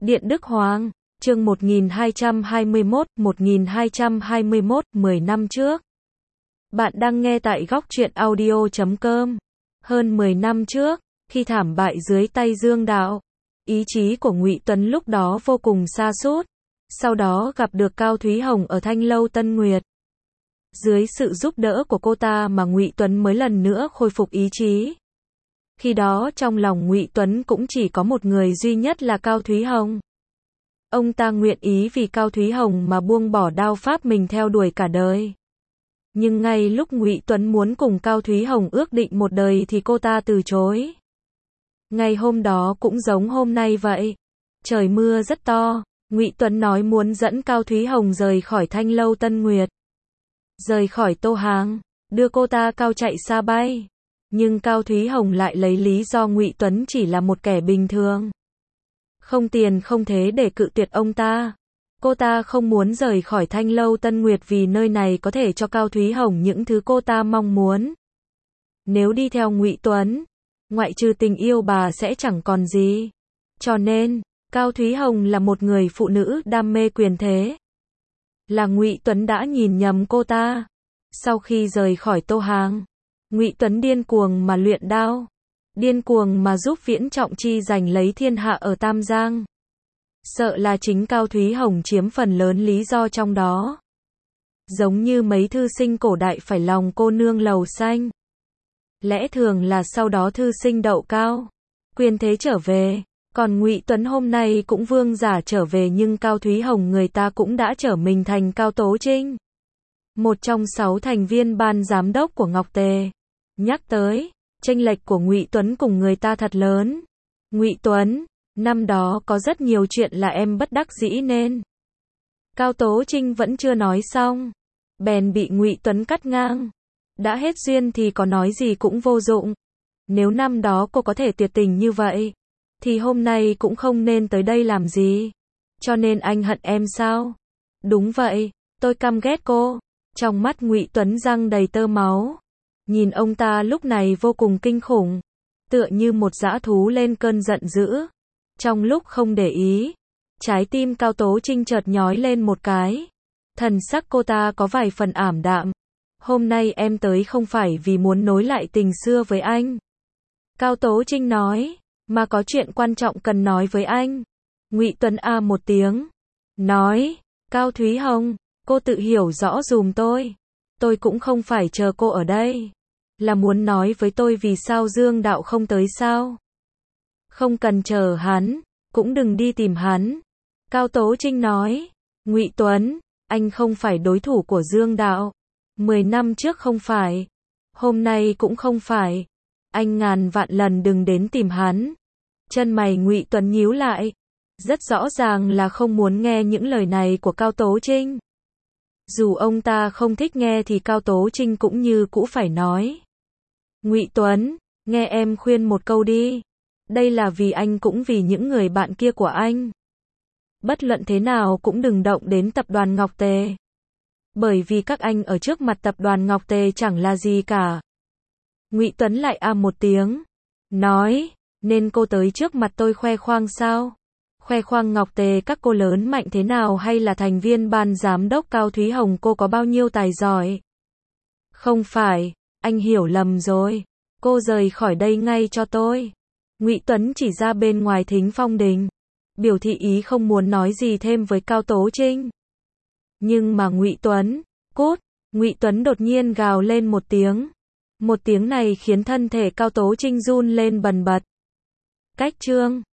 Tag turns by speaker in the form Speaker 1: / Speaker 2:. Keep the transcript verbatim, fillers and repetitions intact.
Speaker 1: Điện Đức Hoàng, chương một nghìn hai trăm hai mươi mốt, một nghìn hai trăm hai mươi mốt, mười năm trước. Bạn đang nghe tại góc truyện audio chấm com. Hơn mười năm trước, khi thảm bại dưới tay Dương Đạo, ý chí của Ngụy Tuấn lúc đó vô cùng sa sút. Sau đó gặp được Cao Thúy Hồng ở Thanh Lâu Tân Nguyệt. Dưới sự giúp đỡ của cô ta mà Ngụy Tuấn mới lần nữa khôi phục ý chí. Khi đó trong lòng Ngụy Tuấn cũng chỉ có một người duy nhất là Cao Thúy Hồng. Ông ta nguyện ý vì Cao Thúy Hồng mà buông bỏ đao pháp mình theo đuổi cả đời. Nhưng ngay lúc Ngụy Tuấn muốn cùng Cao Thúy Hồng ước định một đời thì cô ta từ chối. Ngày hôm đó cũng giống hôm nay vậy. Trời mưa rất to, Ngụy Tuấn nói muốn dẫn Cao Thúy Hồng rời khỏi Thanh Lâu Tân Nguyệt. Rời khỏi Tô Hàng, đưa cô ta cao chạy xa bay. Nhưng Cao Thúy Hồng lại lấy lý do Ngụy Tuấn chỉ là một kẻ bình thường. Không tiền không thế để cự tuyệt ông ta. Cô ta không muốn rời khỏi Thanh Lâu Tân Nguyệt vì nơi này có thể cho Cao Thúy Hồng những thứ cô ta mong muốn. Nếu đi theo Ngụy Tuấn, ngoại trừ tình yêu bà sẽ chẳng còn gì. Cho nên, Cao Thúy Hồng là một người phụ nữ đam mê quyền thế. Là Ngụy Tuấn đã nhìn nhầm cô ta. Sau khi rời khỏi Tô Hàng, Ngụy Tuấn điên cuồng mà luyện đao, điên cuồng mà giúp Viễn Trọng Chi giành lấy thiên hạ ở Tam Giang. Sợ là chính Cao Thúy Hồng chiếm phần lớn lý do trong đó. Giống như mấy thư sinh cổ đại phải lòng cô nương lầu xanh. Lẽ thường là sau đó thư sinh đậu cao, quyền thế trở về, còn Ngụy Tuấn hôm nay cũng vương giả trở về nhưng Cao Thúy Hồng người ta cũng đã trở mình thành Cao Tố Trinh. Một trong sáu thành viên ban giám đốc của Ngọc Tề. Nhắc tới, chênh lệch của Ngụy Tuấn cùng người ta thật lớn. Ngụy Tuấn, năm đó có rất nhiều chuyện là em bất đắc dĩ nên. Cao Tố Trinh vẫn chưa nói xong, bèn bị Ngụy Tuấn cắt ngang. Đã hết duyên thì có nói gì cũng vô dụng. Nếu năm đó cô có thể tuyệt tình như vậy, thì hôm nay cũng không nên tới đây làm gì. Cho nên anh hận em sao? Đúng vậy, tôi căm ghét cô. Trong mắt Ngụy Tuấn răng đầy tơ máu. Nhìn ông ta lúc này vô cùng kinh khủng, tựa như một dã thú lên cơn giận dữ. Trong lúc không để ý, trái tim Cao Tố Trinh chợt nhói lên một cái. Thần sắc cô ta có vài phần ảm đạm. Hôm nay em tới không phải vì muốn nối lại tình xưa với anh. Cao Tố Trinh nói, mà có chuyện quan trọng cần nói với anh. Ngụy Tuấn a một tiếng, nói, Cao Thúy Hồng, cô tự hiểu rõ dùm tôi. Tôi cũng không phải chờ cô ở đây. Là muốn nói với tôi vì sao Dương Đạo không tới sao? Không cần chờ hắn, cũng đừng đi tìm hắn. Cao Tố Trinh nói, Ngụy Tuấn, anh không phải đối thủ của Dương Đạo. Mười năm trước không phải. Hôm nay cũng không phải. Anh ngàn vạn lần đừng đến tìm hắn. Chân mày Ngụy Tuấn nhíu lại. Rất rõ ràng là không muốn nghe những lời này của Cao Tố Trinh. Dù ông ta không thích nghe thì Cao Tố Trinh cũng như cũ phải nói. Ngụy Tuấn, nghe em khuyên một câu đi. Đây là vì anh cũng vì những người bạn kia của anh. Bất luận thế nào cũng đừng động đến tập đoàn Ngọc Tề. Bởi vì các anh ở trước mặt tập đoàn Ngọc Tề chẳng là gì cả. Ngụy Tuấn lại a một tiếng. Nói, nên cô tới trước mặt tôi khoe khoang sao? Khoe khoang Ngọc Tề các cô lớn mạnh thế nào hay là thành viên ban giám đốc Cao Thúy Hồng cô có bao nhiêu tài giỏi? Không phải, anh hiểu lầm rồi. Cô rời khỏi đây ngay cho tôi. Ngụy Tuấn chỉ ra bên ngoài Thính Phong Đình, biểu thị ý không muốn nói gì thêm với Cao Tố Trinh. Nhưng mà Ngụy Tuấn, cút, Ngụy Tuấn đột nhiên gào lên một tiếng. Một tiếng này khiến thân thể Cao Tố Trinh run lên bần bật. Cách chương